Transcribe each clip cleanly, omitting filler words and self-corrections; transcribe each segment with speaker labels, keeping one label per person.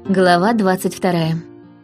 Speaker 1: Глава 22.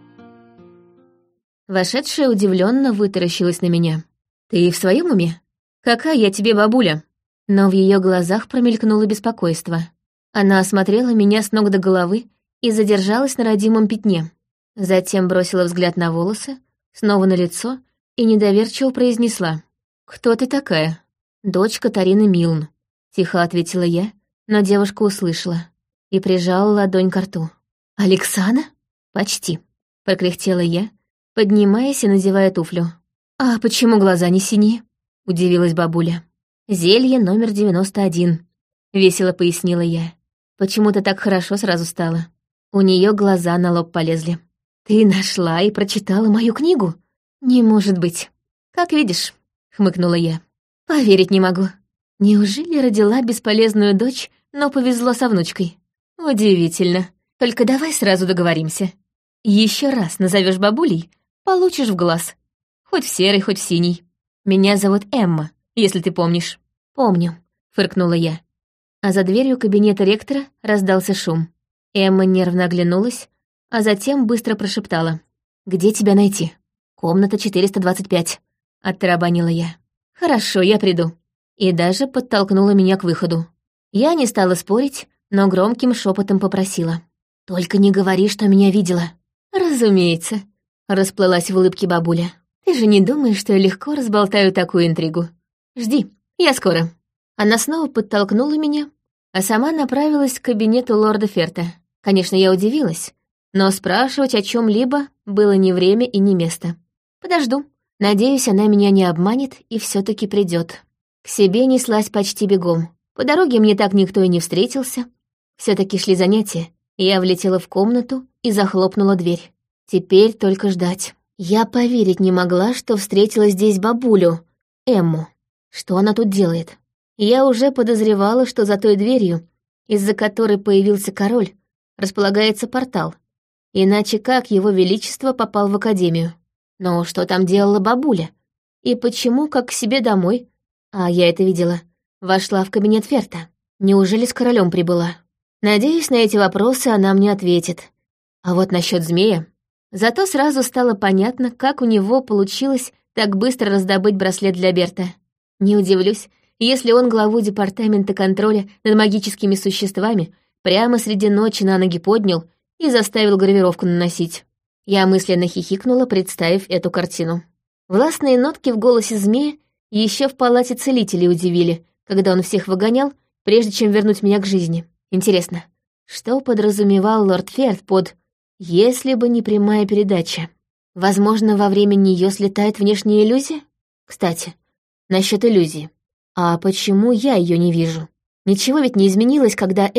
Speaker 1: Вошедшая удивленно вытаращилась на меня. «Ты в своем уме? Какая я тебе бабуля?» Но в ее глазах промелькнуло беспокойство. Она осмотрела меня с ног до головы и задержалась на родимом пятне. Затем бросила взгляд на волосы, снова на лицо и недоверчиво произнесла: «Кто ты такая?» «Дочь Катарины Милн», — тихо ответила я, но девушка услышала и прижала ладонь к рту. «Александра?» «Почти», — прокряхтела я, поднимаясь и надевая туфлю. «А почему глаза не синие?» — удивилась бабуля. «Зелье номер 91», — весело пояснила я. Почему-то так хорошо сразу стало. У нее глаза на лоб полезли. «Ты нашла и прочитала мою книгу? Не может быть». «Как видишь», — хмыкнула я. «Поверить не могу. Неужели родила бесполезную дочь, но повезло со внучкой? Удивительно. Только давай сразу договоримся. Еще раз назовешь бабулей, получишь в глаз. Хоть в серый, хоть в синий. Меня зовут Эмма, если ты помнишь». «Помню», — фыркнула я. А за дверью кабинета ректора раздался шум. Эмма нервно оглянулась, а затем быстро прошептала: «Где тебя найти?» «Комната 425», — оттарабанила я. «Хорошо, я приду». И даже подтолкнула меня к выходу. Я не стала спорить, но громким шепотом попросила: «Только не говори, что меня видела». «Разумеется», — расплылась в улыбке бабуля. «Ты же не думаешь, что я легко разболтаю такую интригу? Жди, я скоро». Она снова подтолкнула меня, а сама направилась к кабинету лорда Ферта. Конечно, я удивилась, но спрашивать о чем либо было не время и не место. Подожду. Надеюсь, она меня не обманет и все таки придет. К себе неслась почти бегом. По дороге мне так никто и не встретился. все таки шли занятия. Я влетела в комнату и захлопнула дверь. Теперь только ждать. Я поверить не могла, что встретила здесь бабулю, Эмму. Что она тут делает? Я уже подозревала, что за той дверью, из-за которой появился король, располагается портал. Иначе как его величество попал в академию? Но что там делала бабуля? И почему, как к себе домой, а я это видела, вошла в кабинет Ферта? Неужели с королем прибыла? Надеюсь, на эти вопросы она мне ответит. А вот насчет змея. Зато сразу стало понятно, как у него получилось так быстро раздобыть браслет для Берта. Не удивлюсь, если он главу департамента контроля над магическими существами прямо среди ночи на ноги поднял и заставил гравировку наносить. Я мысленно хихикнула, представив эту картину. Властные нотки в голосе змея еще в палате целителей удивили, когда он всех выгонял, прежде чем вернуть меня к жизни. Интересно, что подразумевал лорд Ферт под «если бы не прямая передача»? Возможно, во время нее слетает внешняя иллюзия? Кстати, насчет иллюзии. А почему я ее не вижу? Ничего ведь не изменилось, когда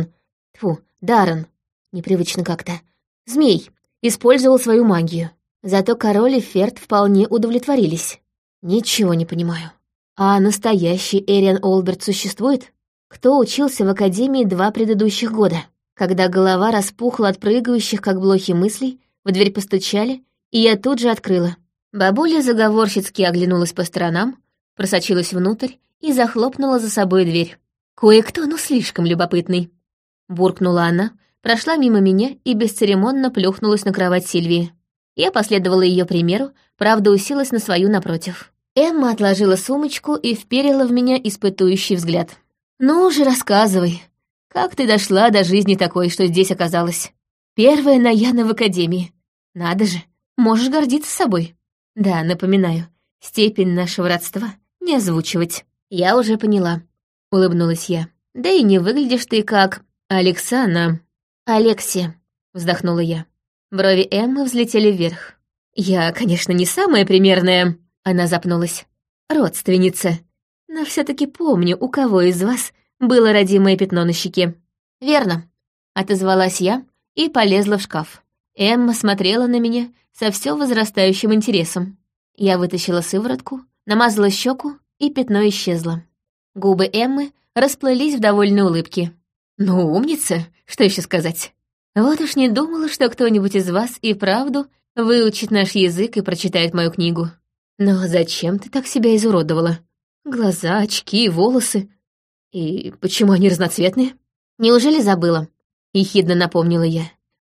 Speaker 1: Даррен, непривычно как-то, змей, использовал свою магию. Зато король и Ферт вполне удовлетворились. Ничего не понимаю. А настоящий Эриан Олберт существует? Кто учился в академии 2 предыдущих года? Когда голова распухла от прыгающих, как блохи, мыслей, в дверь постучали, и я тут же открыла. Бабуля заговорщицки оглянулась по сторонам, просочилась внутрь и захлопнула за собой дверь. «Кое-кто, ну слишком любопытный», — буркнула она, прошла мимо меня и бесцеремонно плюхнулась на кровать Сильвии. Я последовала ее примеру, правда, уселась на свою напротив. Эмма отложила сумочку и вперила в меня испытующий взгляд. «Ну же, рассказывай, как ты дошла до жизни такой, что здесь оказалась? Первая Наяна в академии. Надо же, можешь гордиться собой». «Да, напоминаю, степень нашего родства не озвучивать». «Я уже поняла», — улыбнулась я. «Да и не выглядишь ты как Александра». «Алексия», — вздохнула я. Брови Эммы взлетели вверх. «Я, конечно, не самая примерная», — она запнулась, — «родственница. Но все-таки помню, у кого из вас было родимое пятно на щеке». «Верно», — отозвалась я и полезла в шкаф. Эмма смотрела на меня со все возрастающим интересом. Я вытащила сыворотку, намазала щеку, и пятно исчезло. Губы Эммы расплылись в довольной улыбке. «Ну, умница, что еще сказать? Вот уж не думала, что кто-нибудь из вас и вправду выучит наш язык и прочитает мою книгу. Но зачем ты так себя изуродовала? Глаза, очки, волосы. И почему они разноцветные?» «Неужели забыла?» — ехидно напомнила я.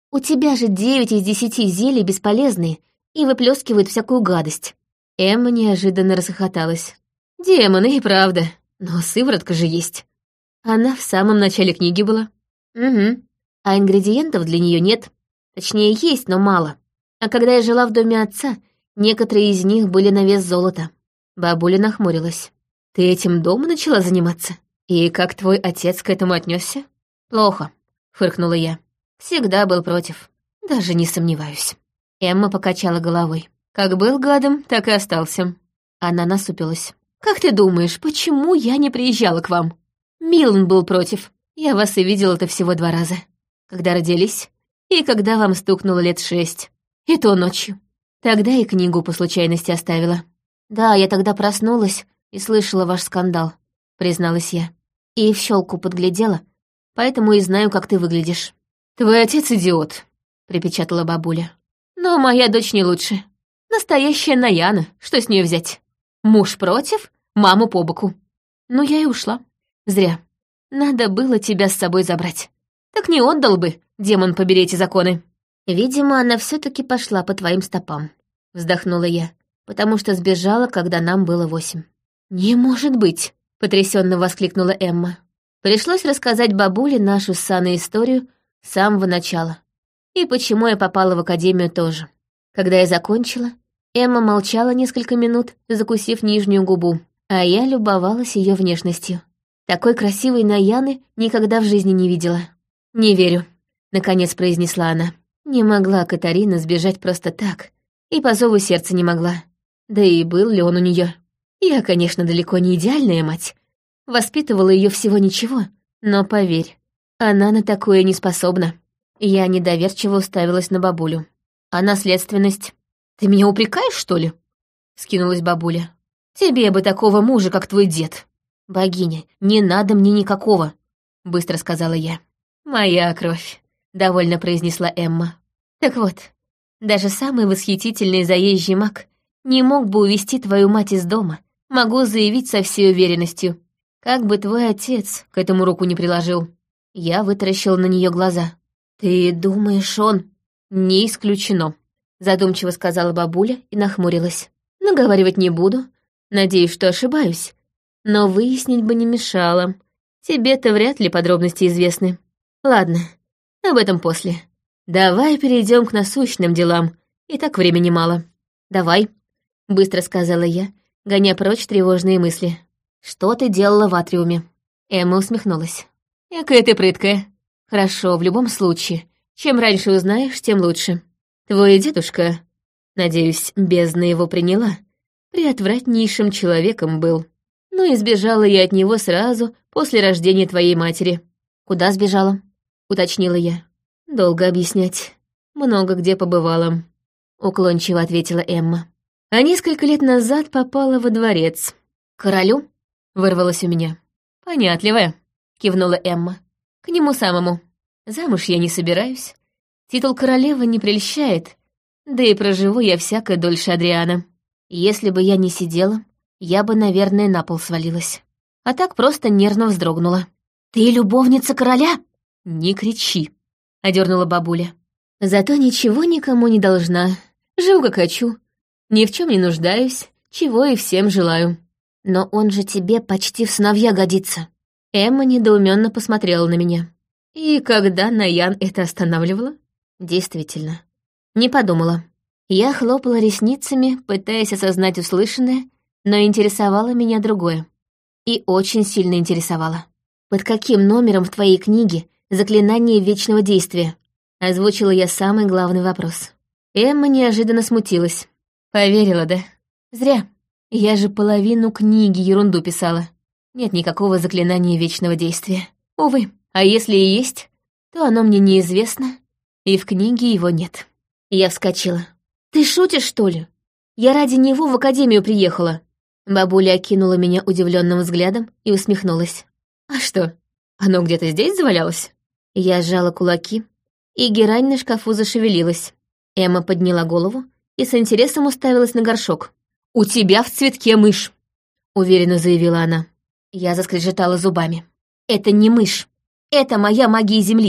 Speaker 1: У тебя же 9 из 10 зелий бесполезные и выплескивают всякую гадость». Эмма неожиданно расхохоталась. «Демоны, и правда, но сыворотка же есть. Она в самом начале книги была». «Угу. А ингредиентов для нее нет. Точнее, есть, но мало. А когда я жила в доме отца, некоторые из них были на вес золота». Бабуля нахмурилась. «Ты этим дома начала заниматься? И как твой отец к этому отнесся?» «Плохо», — фыркнула я. «Всегда был против. Даже не сомневаюсь». Эмма покачала головой. «Как был гадом, так и остался». Она насупилась. «Как ты думаешь, почему я не приезжала к вам? Милан был против. Я вас и видела-то всего 2 раза. Когда родились и когда вам стукнуло лет 6. И то ночью. Тогда и книгу по случайности оставила. Да, я тогда проснулась и слышала ваш скандал», — призналась я. «И в щелку подглядела, поэтому и знаю, как ты выглядишь». «Твой отец идиот», — припечатала бабуля. «Но моя дочь не лучше. Настоящая Наяна, что с нее взять? Муж против, маму по боку. Ну, я и ушла. Зря. Надо было тебя с собой забрать. Так не отдал бы, демон, побери эти законы». «Видимо, она все-таки пошла по твоим стопам», — вздохнула я, «потому что сбежала, когда нам было 8». «Не может быть», — потрясенно воскликнула Эмма. Пришлось рассказать бабуле нашу с Саной историю с самого начала. И почему я попала в академию тоже. Когда я закончила, Эмма молчала несколько минут, закусив нижнюю губу, а я любовалась ее внешностью. Такой красивой Наяны никогда в жизни не видела. «Не верю», — наконец произнесла она. «Не могла Катарина сбежать просто так, и по зову сердца не могла. Да и был ли он у нее? Я, конечно, далеко не идеальная мать. Воспитывала ее всего ничего, но поверь, она на такое не способна». Я недоверчиво уставилась на бабулю. «А наследственность? Ты меня упрекаешь, что ли?» — скинулась бабуля. «Тебе бы такого мужа, как твой дед». «Богиня, не надо мне никакого», — быстро сказала я. «Моя кровь», — довольно произнесла Эмма. «Так вот, даже самый восхитительный заезжий маг не мог бы увести твою мать из дома, могу заявить со всей уверенностью. Как бы твой отец к этому руку не приложил». Я вытаращила на нее глаза. «Ты думаешь, он...» «Не исключено», — задумчиво сказала бабуля и нахмурилась. «Наговаривать не буду. Надеюсь, что ошибаюсь. Но выяснить бы не мешало. Тебе-то вряд ли подробности известны. Ладно, об этом после. Давай перейдем к насущным делам. И так времени мало». «Давай», — быстро сказала я, гоня прочь тревожные мысли. «Что ты делала в атриуме?» Эмма усмехнулась. «Какая ты прыткая. Хорошо, в любом случае. Чем раньше узнаешь, тем лучше. Твой дедушка, надеюсь, бездна его приняла, приотвратнейшим человеком был. Ну и сбежала я от него сразу после рождения твоей матери». «Куда сбежала?» — уточнила я. «Долго объяснять. Много где побывала», — уклончиво ответила Эмма. «А несколько лет назад попала во дворец». «К королю?» — вырвалось у меня. «Понятливая», — кивнула Эмма. «К нему самому. Замуж я не собираюсь. Титул королевы не прельщает, да и проживу я всяко дольше Адриана. Если бы я не сидела, я бы, наверное, на пол свалилась. А так просто нервно вздрогнула». «Ты любовница короля?» «Не кричи», — одернула бабуля. «Зато ничего никому не должна. Живу как хочу. Ни в чем не нуждаюсь, чего и всем желаю». «Но он же тебе почти в сыновья годится». Эмма недоуменно посмотрела на меня. И когда Наян это останавливала? Действительно. Не подумала. Я хлопала ресницами, пытаясь осознать услышанное, но интересовало меня другое. И очень сильно интересовало. «Под каким номером в твоей книге заклинание вечного действия?» Озвучила я самый главный вопрос. Эмма неожиданно смутилась. «Поверила, да? Зря. Я же половину книги ерунду писала. Нет никакого заклинания вечного действия. Увы, а если и есть, то оно мне неизвестно, и в книге его нет». Я вскочила. «Ты шутишь, что ли? Я ради него в академию приехала». Бабуля окинула меня удивленным взглядом и усмехнулась. «А что, оно где-то здесь завалялось?» Я сжала кулаки, и герань на шкафу зашевелилась. Эмма подняла голову и с интересом уставилась на горшок. «У тебя в цветке мышь», — уверенно заявила она. Я заскрежетала зубами. «Это не мышь. Это моя магия земли.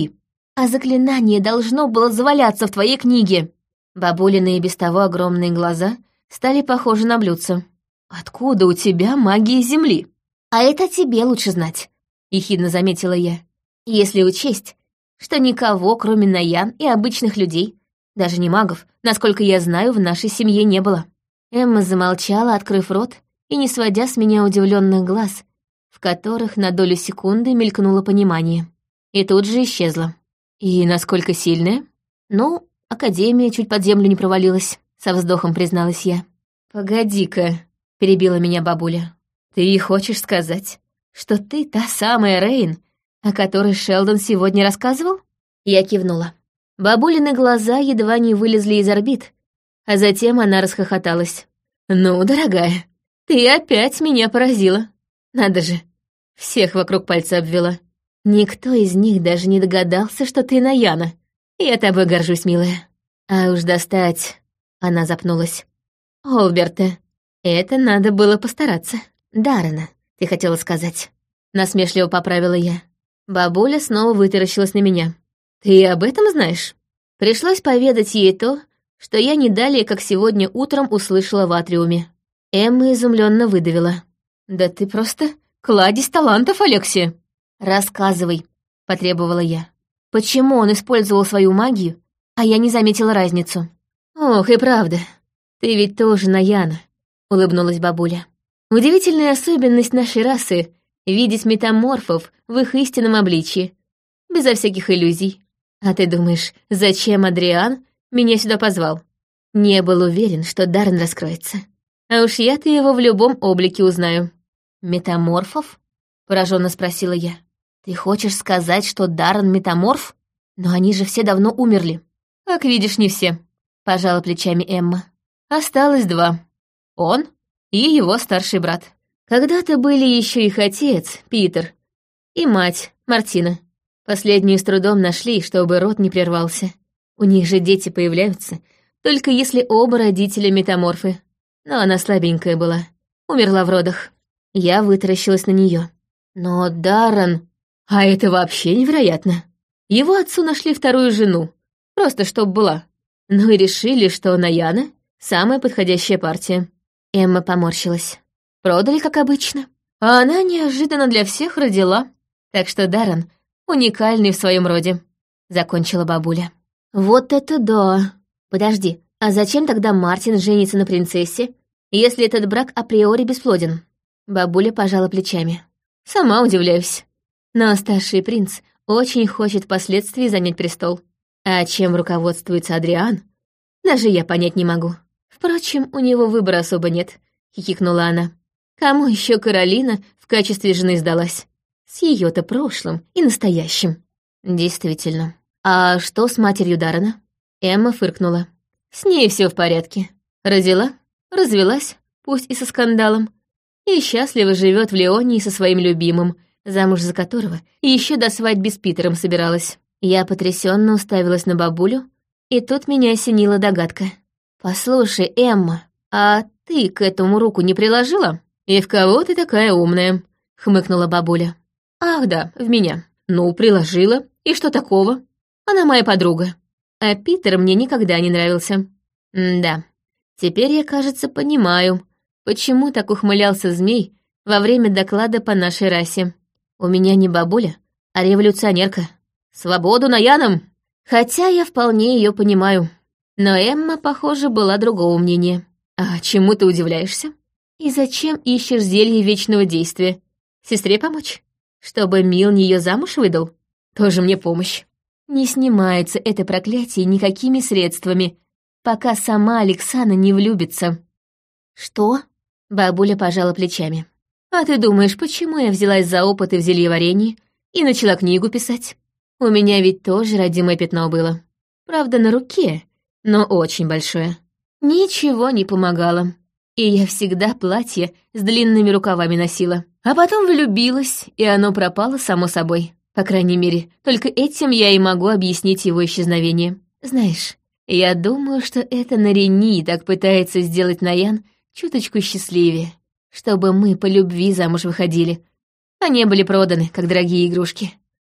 Speaker 1: А заклинание должно было заваляться в твоей книге». Бабулины и без того огромные глаза стали похожи на блюдца. «Откуда у тебя магия земли?» «А это тебе лучше знать», — ехидно заметила я. «Если учесть, что никого, кроме Наян и обычных людей, даже не магов, насколько я знаю, в нашей семье не было». Эмма замолчала, открыв рот и не сводя с меня удивленных глаз, в которых на долю секунды мелькнуло понимание. И тут же исчезла. «И насколько сильная?» «Ну, Академия чуть под землю не провалилась», — со вздохом призналась я. «Погоди-ка», — перебила меня бабуля. «Ты хочешь сказать, что ты та самая Рейн, о которой Шелдон сегодня рассказывал?» Я кивнула. Бабулины глаза едва не вылезли из орбит, а затем она расхохоталась. «Ну, дорогая, ты опять меня поразила. Надо же, всех вокруг пальца обвела. Никто из них даже не догадался, что ты Наяна. Я тобой горжусь, милая. А уж достать...» Она запнулась. «Олберта, это надо было постараться. Даррена, ты хотела сказать». Насмешливо поправила я. Бабуля снова вытаращилась на меня. «Ты об этом знаешь?» Пришлось поведать ей то, что я не далее, как сегодня утром услышала в атриуме. Эмма изумленно выдавила. «Да ты просто кладезь талантов, Алексия!» «Рассказывай», — потребовала я. «Почему он использовал свою магию, а я не заметила разницу?» «Ох, и правда, ты ведь тоже Наяна», — улыбнулась бабуля. «Удивительная особенность нашей расы — видеть метаморфов в их истинном обличье, безо всяких иллюзий. А ты думаешь, зачем Адриан меня сюда позвал? Не был уверен, что Даррен раскроется. А уж я-то его в любом облике узнаю». «Метаморфов?» — пораженно спросила я. «Ты хочешь сказать, что Даррен метаморф? Но они же все давно умерли». «Как видишь, не все», — пожала плечами Эмма. «Осталось два. Он и его старший брат. Когда-то были еще их отец, Питер, и мать, Мартина. Последнюю с трудом нашли, чтобы род не прервался. У них же дети появляются, только если оба родителя метаморфы. Но она слабенькая была, умерла в родах». Я вытаращилась на нее. «Но Даррен... А это вообще невероятно. Его отцу нашли вторую жену, просто чтоб была. Ну и решили, что Наяна — самая подходящая партия». Эмма поморщилась. «Продали, как обычно. А она неожиданно для всех родила. Так что Даррен уникальный в своем роде», — закончила бабуля. «Вот это да! Подожди, а зачем тогда Мартин женится на принцессе, если этот брак априори бесплоден?» Бабуля пожала плечами. «Сама удивляюсь. Но старший принц очень хочет впоследствии занять престол. А чем руководствуется Адриан, даже я понять не могу. Впрочем, у него выбора особо нет», — хихикнула она. «Кому еще Каролина в качестве жены сдалась? С ее-то прошлым и настоящим». «Действительно. А что с матерью Даррена?» Эмма фыркнула. «С ней все в порядке. Родила, развелась, пусть и со скандалом, и счастливо живет в Леонии со своим любимым, замуж за которого еще до свадьбы с Питером собиралась». Я потрясенно уставилась на бабулю, и тут меня осенила догадка. «Послушай, Эмма, а ты к этому руку не приложила?» «И в кого ты такая умная?» — хмыкнула бабуля. «Ах да, в меня. Ну, приложила. И что такого? Она моя подруга. А Питер мне никогда не нравился». Да, теперь я, кажется, понимаю, почему так ухмылялся змей во время доклада по нашей расе. У меня не бабуля, а революционерка. Свободу Наянам! Хотя я вполне ее понимаю. Но Эмма, похоже, была другого мнения. «А чему ты удивляешься? И зачем ищешь зелье вечного действия? Сестре помочь? Чтобы Милн ее замуж выдал? Тоже мне помощь. Не снимается это проклятие никакими средствами, пока сама Александра не влюбится». «Что?» — бабуля пожала плечами. «А ты думаешь, почему я взялась за опыты в зельеварении и начала книгу писать? У меня ведь тоже родимое пятно было. Правда, на руке, но очень большое. Ничего не помогало. И я всегда платье с длинными рукавами носила. А потом влюбилась, и оно пропало само собой. По крайней мере, только этим я и могу объяснить его исчезновение. Знаешь, я думаю, что это Нарени так пытается сделать Наян чуточку счастливее, чтобы мы по любви замуж выходили, а не были проданы, как дорогие игрушки.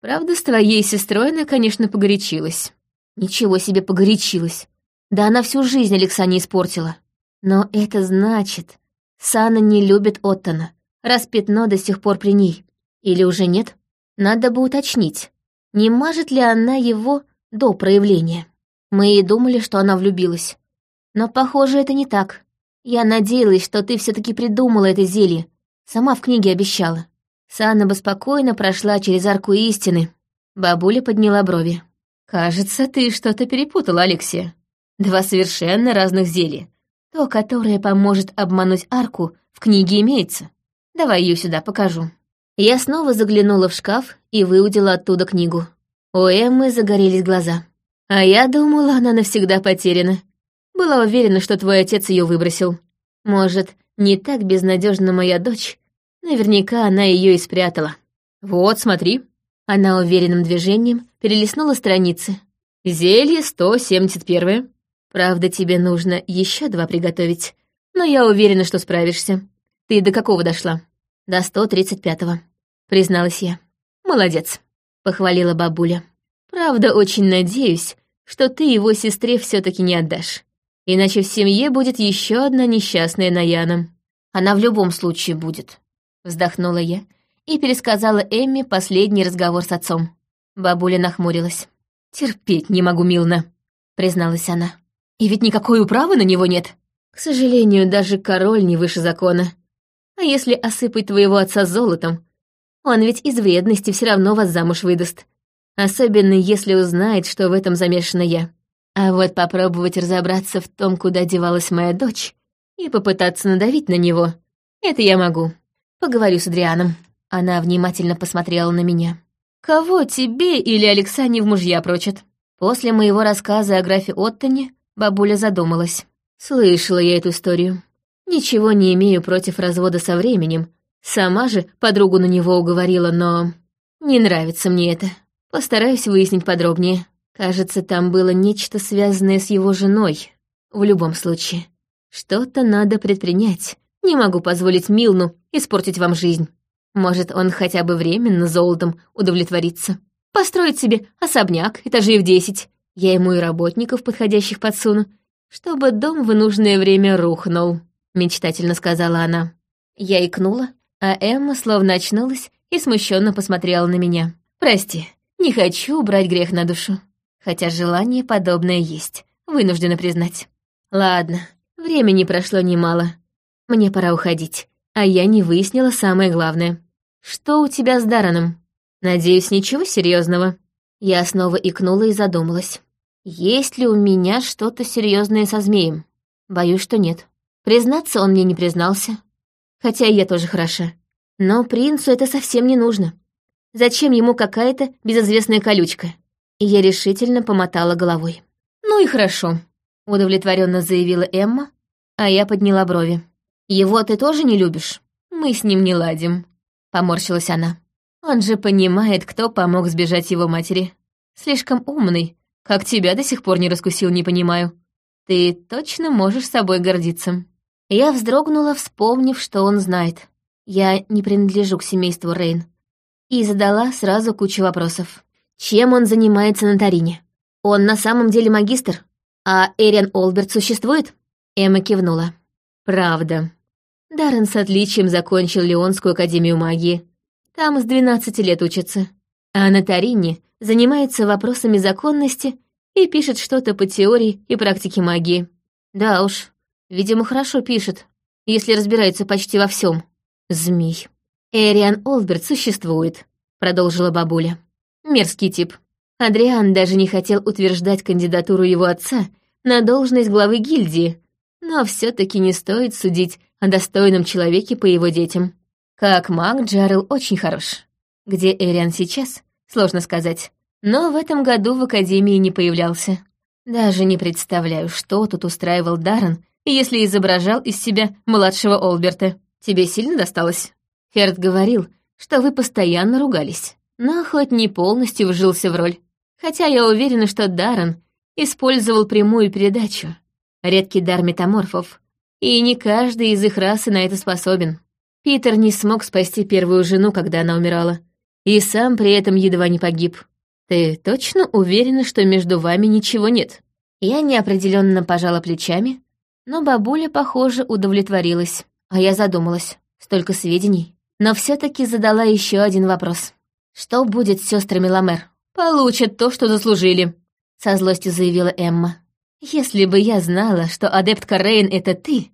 Speaker 1: Правда, с твоей сестрой она, конечно, погорячилась». «Ничего себе погорячилась. Да она всю жизнь Алекса не испортила. Но это значит, Сана не любит Оттона, раз пятно до сих пор при ней. Или уже нет? Надо бы уточнить, не мажет ли она его до проявления. Мы и думали, что она влюбилась. Но, похоже, это не так. Я надеялась, что ты все-таки придумала это зелье. Сама в книге обещала. Сана бы спокойно прошла через арку истины». Бабуля подняла брови. «Кажется, ты что-то перепутала, Алексия. 2 совершенно разных зелья. То, которое поможет обмануть арку, в книге имеется. Давай ее сюда покажу». Я снова заглянула в шкаф и выудила оттуда книгу. У Эммы загорелись глаза. «А я думала, она навсегда потеряна. Была уверена, что твой отец ее выбросил. Может, не так безнадежна моя дочь. Наверняка она ее и спрятала. Вот, смотри». Она уверенным движением перелистнула страницы. «Зелье 171. Правда, тебе нужно еще 2 приготовить, но я уверена, что справишься. Ты до какого дошла?» «До 135-го», призналась я. «Молодец», — похвалила бабуля. «Правда, очень надеюсь, что ты его сестре все-таки не отдашь. Иначе в семье будет еще одна несчастная Наяна. Она в любом случае будет», — вздохнула я и пересказала Эмме последний разговор с отцом. Бабуля нахмурилась. «Терпеть не могу, Милна», — призналась она. «И ведь никакой управы на него нет. К сожалению, даже король не выше закона. А если осыпать твоего отца золотом, он ведь из вредности все равно вас замуж выдаст. Особенно если узнает, что в этом замешана я. А вот попробовать разобраться в том, куда девалась моя дочь, и попытаться надавить на него, это я могу. Поговорю с Адрианом». Она внимательно посмотрела на меня. «Кого тебе или Алексане в мужья прочат?» После моего рассказа о графе Оттоне бабуля задумалась. Слышала я эту историю. Ничего не имею против развода со временем. Сама же подругу на него уговорила, но... Не нравится мне это. Постараюсь выяснить подробнее. Кажется, там было нечто связанное с его женой. В любом случае, что-то надо предпринять. Не могу позволить Милну испортить вам жизнь. Может, он хотя бы временно золотом удовлетворится. Построить себе особняк, этажей в 10. Я ему и работников подходящих подсуну, чтобы дом в нужное время рухнул», — мечтательно сказала она. Я икнула, а Эмма словно очнулась и смущенно посмотрела на меня. «Прости, не хочу брать грех на душу. Хотя желание подобное есть, вынуждена признать. Ладно, времени прошло немало. Мне пора уходить, а я не выяснила самое главное. Что у тебя с Дарреном? Надеюсь, ничего серьезного. Я снова икнула и задумалась. Есть ли у меня что-то серьезное со змеем? Боюсь, что нет. Признаться, он мне не признался. Хотя я тоже хороша. Но принцу это совсем не нужно. Зачем ему какая-то безызвестная колючка? И я решительно помотала головой. «Ну и хорошо», — удовлетворенно заявила Эмма, а я подняла брови. «Его ты тоже не любишь? Мы с ним не ладим», — поморщилась она. «Он же понимает, кто помог сбежать его матери. Слишком умный, как тебя до сих пор не раскусил, не понимаю. Ты точно можешь собой гордиться». Я вздрогнула, вспомнив, что он знает. Я не принадлежу к семейству Рейн. И задала сразу кучу вопросов. Чем он занимается на Тарине? Он на самом деле магистр? А Эриан Олберт существует? Эмма кивнула. Правда. Даррен с отличием закончил Леонскую академию магии. Там с 12 лет учится. А на Тарине занимается вопросами законности и пишет что-то по теории и практике магии. Да уж, видимо, хорошо пишет, если разбирается почти во всем. Змей. Эриан Олберт существует, продолжила бабуля. Мерзкий тип. Адриан даже не хотел утверждать кандидатуру его отца на должность главы гильдии, но все-таки не стоит судить о достойном человеке по его детям. Как маг Джарел очень хорош. Где Эриан сейчас, сложно сказать. Но в этом году в академии не появлялся. Даже не представляю, что тут устраивал Даррен, если изображал из себя младшего Олберта. Тебе сильно досталось? Ферд говорил, что вы постоянно ругались, но хоть не полностью вжился в роль. Хотя я уверена, что Даррен использовал прямую передачу. Редкий дар метаморфов. И не каждый из их расы на это способен. Питер не смог спасти первую жену, когда она умирала. и сам при этом едва не погиб. Ты точно уверена, что между вами ничего нет?» Я неопределенно пожала плечами, но бабуля, похоже, удовлетворилась. А я задумалась. Столько сведений. Но все-таки задала еще один вопрос. «Что будет с сестрами Ламер?» «Получат то, что заслужили», — со злостью заявила Эмма. «Если бы я знала, что адептка Рейн — это ты,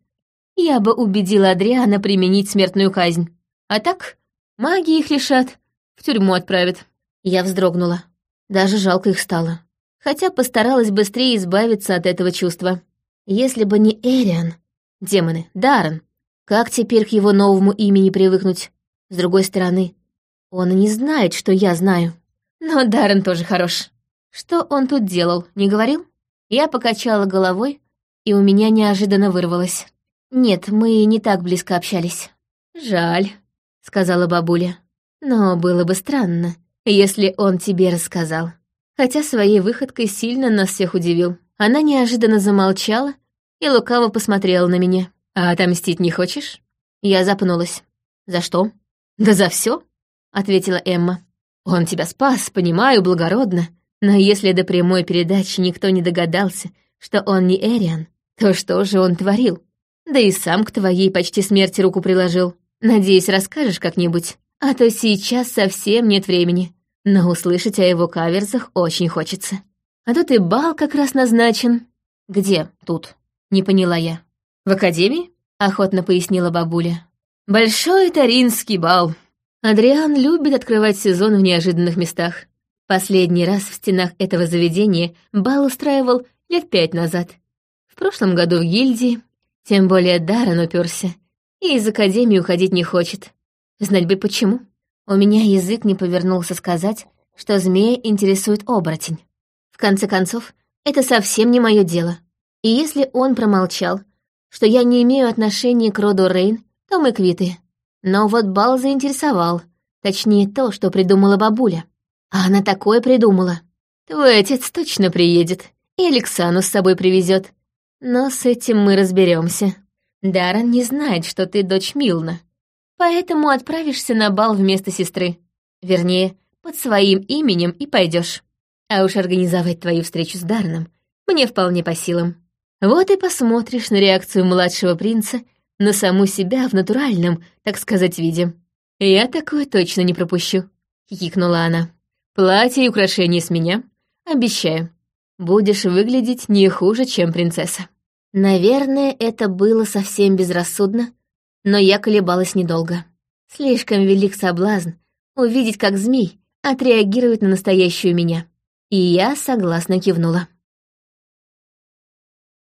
Speaker 1: я бы убедила Адриана применить смертную казнь. А так, маги их лишат, в тюрьму отправят». Я вздрогнула. Даже жалко их стало. Хотя постаралась быстрее избавиться от этого чувства. Если бы не Эриан, демоны, Даррен, как теперь к его новому имени привыкнуть? С другой стороны, он и не знает, что я знаю. Но Даррен тоже хорош. Что он тут делал, не говорил? Я покачала головой, и у меня неожиданно вырвалось. «Нет, мы не так близко общались». «Жаль», — сказала бабуля. «Но было бы странно, если он тебе рассказал». Хотя своей выходкой сильно нас всех удивил. Она неожиданно замолчала и лукаво посмотрела на меня. «А отомстить не хочешь?» Я запнулась. «За что?» «Да за все, ответила Эмма. «Он тебя спас, понимаю, благородно, но если до прямой передачи никто не догадался, что он не Эриан, то что же он творил? Да и сам к твоей почти смерти руку приложил. Надеюсь, расскажешь как-нибудь, а то сейчас совсем нет времени. Но услышать о его каверзах очень хочется. А тут и бал как раз назначен». «Где тут?» — не поняла я. «В академии?» — охотно пояснила бабуля. «Большой Таринский бал. Адриан любит открывать сезон в неожиданных местах. Последний раз в стенах этого заведения бал устраивал лет 5 назад. В прошлом году в гильдии, тем более Даррен уперся, и из академии уходить не хочет. Знать бы почему. У меня язык не повернулся сказать, что змея интересует оборотень. В конце концов, это совсем не мое дело. И если он промолчал, что я не имею отношения к роду Рейн, то мы квиты. Но вот бал заинтересовал, точнее то, что придумала бабуля. А она такое придумала. Твой отец точно приедет, и Александру с собой привезет. Но с этим мы разберемся. Даррен не знает, что ты дочь Милна. Поэтому отправишься на бал вместо сестры. Вернее, под своим именем и пойдешь. А уж организовать твою встречу с Дарреном мне вполне по силам. Вот и посмотришь на реакцию младшего принца на саму себя в натуральном, так сказать, виде. Я такое точно не пропущу», — хихикнула она. «Платье и украшения с меня. Обещаю, будешь выглядеть не хуже, чем принцесса». Наверное, это было совсем безрассудно, но я колебалась недолго. Слишком велик соблазн увидеть, как змей отреагирует на настоящую меня. И я согласно кивнула.